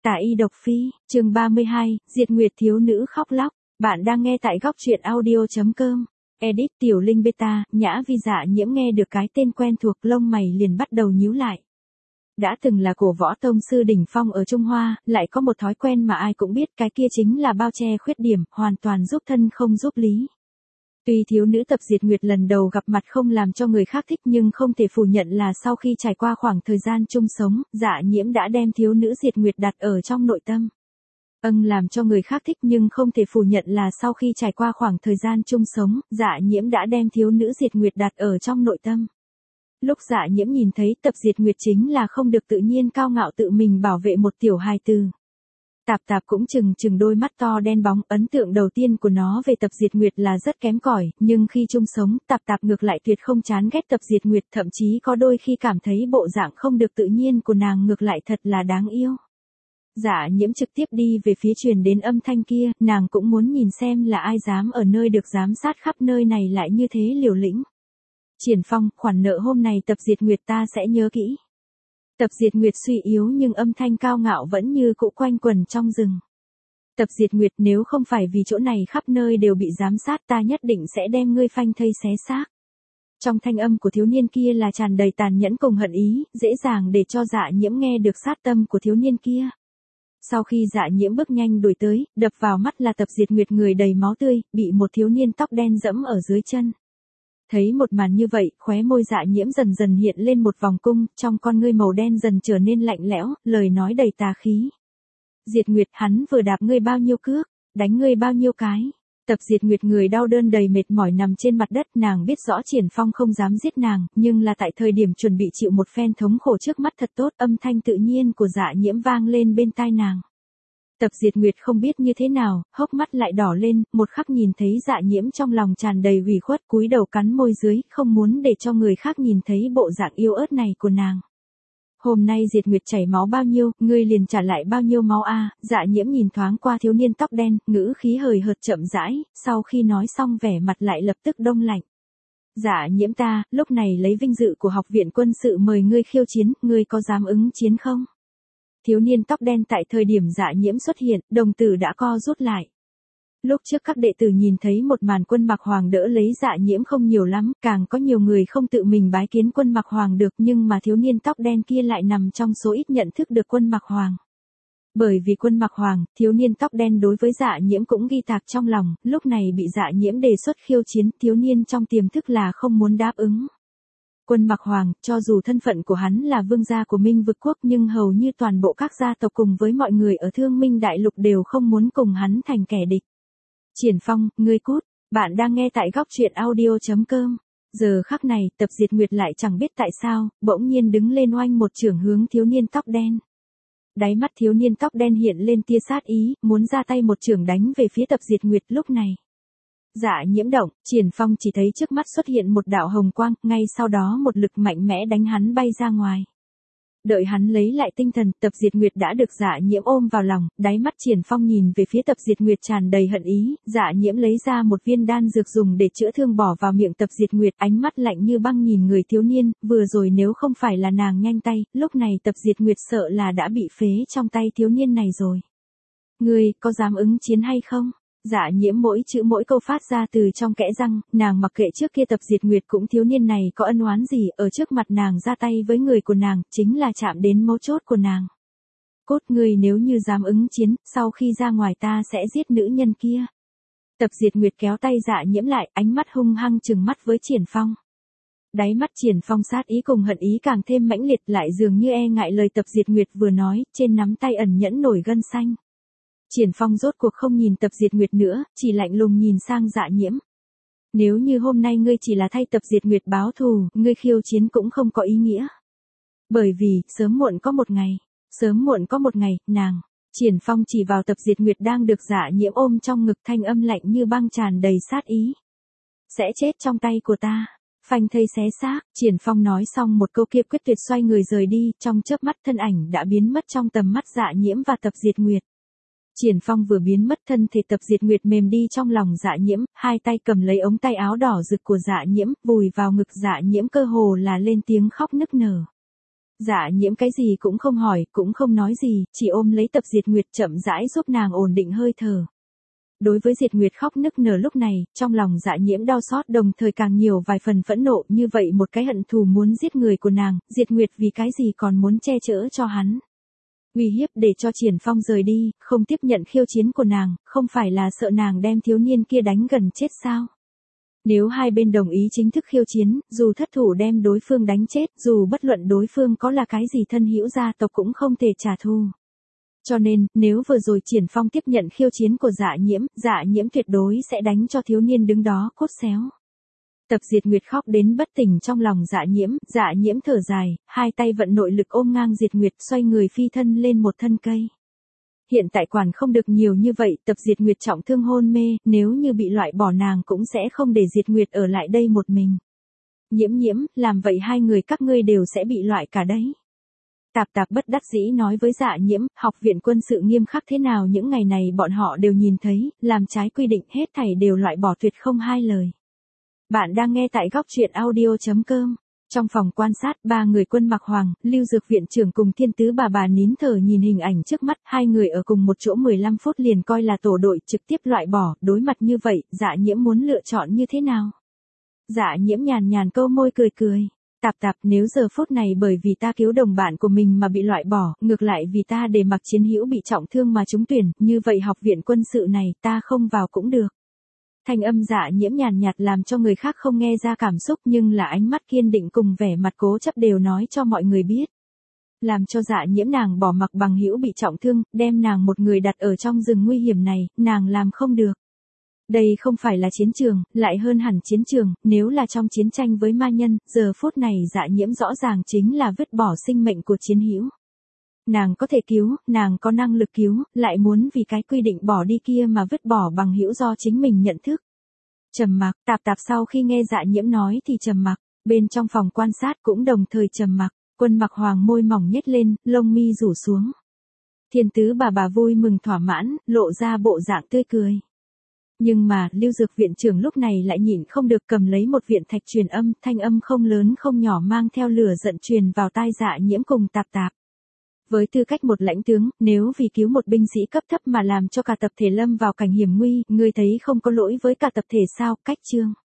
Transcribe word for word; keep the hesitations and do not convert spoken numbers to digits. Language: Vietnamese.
Tả y độc phi, chương ba mươi hai, Diệt Nguyệt thiếu nữ khóc lóc. Bạn đang nghe tại góc truyện audio chấm com. Edit Tiểu Linh Beta, Nhã Vi. Dạ Nhiễm nghe được cái tên quen thuộc, lông mày liền bắt đầu nhíu lại. Đã từng là cổ võ tông sư đỉnh phong ở Trung Hoa, lại có một thói quen mà ai cũng biết, cái kia chính là bao che khuyết điểm, hoàn toàn giúp thân không giúp lý. Tuy thiếu nữ Tập Diệt Nguyệt lần đầu gặp mặt không làm cho người khác thích, nhưng không thể phủ nhận là sau khi trải qua khoảng thời gian chung sống, Dạ Nhiễm đã đem thiếu nữ Diệt Nguyệt đặt ở trong nội tâm. Âng, làm cho người khác thích nhưng không thể phủ nhận là sau khi trải qua khoảng thời gian chung sống, Dạ Nhiễm đã đem thiếu nữ Diệt Nguyệt đặt ở trong nội tâm. Lúc Dạ Nhiễm nhìn thấy Tập Diệt Nguyệt chính là không được tự nhiên cao ngạo tự mình bảo vệ một tiểu hài tử. Tạp Tạp cũng chừng chừng đôi mắt to đen bóng, ấn tượng đầu tiên của nó về Tập Diệt Nguyệt là rất kém cỏi, nhưng khi chung sống, Tạp Tạp ngược lại tuyệt không chán ghét Tập Diệt Nguyệt, thậm chí có đôi khi cảm thấy bộ dạng không được tự nhiên của nàng ngược lại thật là đáng yêu. Dạ Nhiễm trực tiếp đi về phía truyền đến âm thanh kia, nàng cũng muốn nhìn xem là ai dám ở nơi được giám sát khắp nơi này lại như thế liều lĩnh. Triển Phong, khoản nợ hôm này Tập Diệt Nguyệt ta sẽ nhớ kỹ. Tập Diệt Nguyệt suy yếu nhưng âm thanh cao ngạo vẫn như cũ quanh quẩn trong rừng. Tập Diệt Nguyệt, nếu không phải vì chỗ này khắp nơi đều bị giám sát, ta nhất định sẽ đem ngươi phanh thây xé xác. Trong thanh âm của thiếu niên kia là tràn đầy tàn nhẫn cùng hận ý, dễ dàng để cho Dạ Nhiễm nghe được sát tâm của thiếu niên kia. Sau khi Dạ Nhiễm bước nhanh đuổi tới, đập vào mắt là Tập Diệt Nguyệt người đầy máu tươi, bị một thiếu niên tóc đen dẫm ở dưới chân. Thấy một màn như vậy, khóe môi Dạ Nhiễm dần dần hiện lên một vòng cung, trong con ngươi màu đen dần trở nên lạnh lẽo, lời nói đầy tà khí. Diệt Nguyệt, hắn vừa đạp ngươi bao nhiêu cước, đánh ngươi bao nhiêu cái. Tập Diệt Nguyệt người đau đơn đầy mệt mỏi nằm trên mặt đất, nàng biết rõ Triển Phong không dám giết nàng, nhưng là tại thời điểm chuẩn bị chịu một phen thống khổ trước mắt thật tốt, âm thanh tự nhiên của Dạ Nhiễm vang lên bên tai nàng. Tập Diệt Nguyệt không biết như thế nào, hốc mắt lại đỏ lên, một khắc nhìn thấy Dạ Nhiễm trong lòng tràn đầy ủy khuất, cúi đầu cắn môi dưới, không muốn để cho người khác nhìn thấy bộ dạng yếu ớt này của nàng. Hôm nay Diệt Nguyệt chảy máu bao nhiêu, ngươi liền trả lại bao nhiêu máu a? Dạ Nhiễm nhìn thoáng qua thiếu niên tóc đen, ngữ khí hời hợt chậm rãi, sau khi nói xong vẻ mặt lại lập tức đông lạnh. Dạ Nhiễm, ta, lúc này lấy vinh dự của học viện quân sự mời ngươi khiêu chiến, ngươi có dám ứng chiến không? Thiếu niên tóc đen tại thời điểm Dạ Nhiễm xuất hiện, đồng tử đã co rút lại. Lúc trước các đệ tử nhìn thấy một màn Quân Mặc Hoàng đỡ lấy Dạ Nhiễm không nhiều lắm, càng có nhiều người không tự mình bái kiến Quân Mặc Hoàng được, nhưng mà thiếu niên tóc đen kia lại nằm trong số ít nhận thức được Quân Mặc Hoàng. Bởi vì Quân Mặc Hoàng, thiếu niên tóc đen đối với Dạ Nhiễm cũng ghi tạc trong lòng, lúc này bị Dạ Nhiễm đề xuất khiêu chiến, thiếu niên trong tiềm thức là không muốn đáp ứng. Quân Mặc Hoàng, cho dù thân phận của hắn là vương gia của Minh Vực Quốc, nhưng hầu như toàn bộ các gia tộc cùng với mọi người ở Thương Minh Đại Lục đều không muốn cùng hắn thành kẻ địch. Triển Phong, ngươi cút, bạn đang nghe tại góc truyện audio chấm com. Giờ khắc này, Tập Diệt Nguyệt lại chẳng biết tại sao, bỗng nhiên đứng lên oanh một chưởng hướng thiếu niên tóc đen. Đáy mắt thiếu niên tóc đen hiện lên tia sát ý, muốn ra tay một chưởng đánh về phía Tập Diệt Nguyệt lúc này. Dạ Nhiễm động, Triển Phong chỉ thấy trước mắt xuất hiện một đạo hồng quang, ngay sau đó một lực mạnh mẽ đánh hắn bay ra ngoài. Đợi hắn lấy lại tinh thần, Tập Diệt Nguyệt đã được Dạ Nhiễm ôm vào lòng, đáy mắt Triển Phong nhìn về phía Tập Diệt Nguyệt tràn đầy hận ý, Dạ Nhiễm lấy ra một viên đan dược dùng để chữa thương bỏ vào miệng Tập Diệt Nguyệt, ánh mắt lạnh như băng nhìn người thiếu niên, vừa rồi nếu không phải là nàng nhanh tay, lúc này Tập Diệt Nguyệt sợ là đã bị phế trong tay thiếu niên này rồi. Ngươi, có dám ứng chiến hay không? Dạ Nhiễm mỗi chữ mỗi câu phát ra từ trong kẽ răng, nàng mặc kệ trước kia Tập Diệt Nguyệt cũng thiếu niên này có ân oán gì, ở trước mặt nàng ra tay với người của nàng, chính là chạm đến mấu chốt của nàng. Cốt, ngươi nếu như dám ứng chiến, sau khi ra ngoài ta sẽ giết nữ nhân kia. Tập Diệt Nguyệt kéo tay Dạ Nhiễm lại, ánh mắt hung hăng trừng mắt với Triển Phong. Đáy mắt Triển Phong sát ý cùng hận ý càng thêm mãnh liệt, lại dường như e ngại lời Tập Diệt Nguyệt vừa nói, trên nắm tay ẩn nhẫn nổi gân xanh. Triển Phong rốt cuộc không nhìn Tập Diệt Nguyệt nữa, chỉ lạnh lùng nhìn sang Dạ Nhiễm. Nếu như hôm nay ngươi chỉ là thay Tập Diệt Nguyệt báo thù, ngươi khiêu chiến cũng không có ý nghĩa. Bởi vì, sớm muộn có một ngày, sớm muộn có một ngày, nàng, Triển Phong chỉ vào Tập Diệt Nguyệt đang được Dạ Nhiễm ôm trong ngực, thanh âm lạnh như băng tràn đầy sát ý. Sẽ chết trong tay của ta. Phanh thây xé xác, Triển Phong nói xong một câu kia quyết tuyệt xoay người rời đi, trong chớp mắt thân ảnh đã biến mất trong tầm mắt Dạ Nhiễm và Tập Diệt Nguyệt. Triển Phong vừa biến mất, thân thể Tập Diệt Nguyệt mềm đi trong lòng Dạ Nhiễm, hai tay cầm lấy ống tay áo đỏ rực của Dạ Nhiễm, vùi vào ngực Dạ Nhiễm, cơ hồ là lên tiếng khóc nức nở. Dạ nhiễm cái gì cũng không hỏi, cũng không nói gì, chỉ ôm lấy Tập Diệt Nguyệt chậm rãi giúp nàng ổn định hơi thở. Đối với Diệt Nguyệt khóc nức nở lúc này, trong lòng dạ nhiễm đau xót đồng thời càng nhiều vài phần phẫn nộ, như vậy một cái hận thù muốn giết người của nàng, Diệt Nguyệt vì cái gì còn muốn che chở cho hắn. Uy hiếp để cho Triển Phong rời đi, không tiếp nhận khiêu chiến của nàng, không phải là sợ nàng đem thiếu niên kia đánh gần chết sao? Nếu hai bên đồng ý chính thức khiêu chiến, dù thất thủ đem đối phương đánh chết, dù bất luận đối phương có là cái gì thân hữu gia tộc cũng không thể trả thù. Cho nên, nếu vừa rồi Triển Phong tiếp nhận khiêu chiến của dạ nhiễm, dạ nhiễm tuyệt đối sẽ đánh cho thiếu niên đứng đó cốt xéo. Tập Diệt Nguyệt khóc đến bất tỉnh trong lòng dạ nhiễm, dạ nhiễm thở dài, hai tay vận nội lực ôm ngang Diệt Nguyệt xoay người phi thân lên một thân cây. Hiện tại quản không được nhiều như vậy, Tập Diệt Nguyệt trọng thương hôn mê, nếu như bị loại bỏ nàng cũng sẽ không để Diệt Nguyệt ở lại đây một mình. Nhiễm nhiễm, làm vậy hai người các ngươi đều sẽ bị loại cả đấy. Tạp tạp bất đắc dĩ nói với dạ nhiễm, học viện quân sự nghiêm khắc thế nào những ngày này bọn họ đều nhìn thấy, làm trái quy định hết thảy đều loại bỏ tuyệt không hai lời. Bạn đang nghe tại góc truyện audio chấm com. Trong phòng quan sát, ba người Quân Mặc Hoàng, Lưu Dược viện trưởng cùng Thiên Tứ bà bà nín thở nhìn hình ảnh trước mắt, hai người ở cùng một chỗ mười lăm phút liền coi là tổ đội trực tiếp loại bỏ, đối mặt như vậy, dạ nhiễm muốn lựa chọn như thế nào? Dạ nhiễm nhàn nhàn câu môi cười cười. Tạp tạp, nếu giờ phút này bởi vì ta cứu đồng bạn của mình mà bị loại bỏ, ngược lại vì ta để Mặc Chiến Hữu bị trọng thương mà trúng tuyển, như vậy học viện quân sự này ta không vào cũng được. Thanh âm dạ nhiễm nhàn nhạt làm cho người khác không nghe ra cảm xúc, nhưng là ánh mắt kiên định cùng vẻ mặt cố chấp đều nói cho mọi người biết. Làm cho dạ nhiễm nàng bỏ Mặc Bằng Hữu bị trọng thương, đem nàng một người đặt ở trong rừng nguy hiểm này, nàng làm không được. Đây không phải là chiến trường, lại hơn hẳn chiến trường, nếu là trong chiến tranh với ma nhân, giờ phút này dạ nhiễm rõ ràng chính là vứt bỏ sinh mệnh của Chiến Hữu. Nàng có thể cứu, nàng có năng lực cứu, lại muốn vì cái quy định bỏ đi kia mà vứt bỏ Bằng Hữu do chính mình nhận thức. Trầm mặc, tạp tạp sau khi nghe dạ nhiễm nói thì trầm mặc, bên trong phòng quan sát cũng đồng thời trầm mặc, Quân Mặc Hoàng môi mỏng nhếch lên, lông mi rủ xuống. Thiên Tứ bà bà vui mừng thỏa mãn, lộ ra bộ dạng tươi cười. Nhưng mà, Lưu Dược viện trưởng lúc này lại nhịn không được cầm lấy một viện thạch truyền âm, thanh âm không lớn không nhỏ mang theo lửa giận truyền vào tai dạ nhiễm cùng tạp tạp. Với tư cách một lãnh tướng, nếu vì cứu một binh sĩ cấp thấp mà làm cho cả tập thể lâm vào cảnh hiểm nguy, ngươi thấy không có lỗi với cả tập thể sao? Cách chương.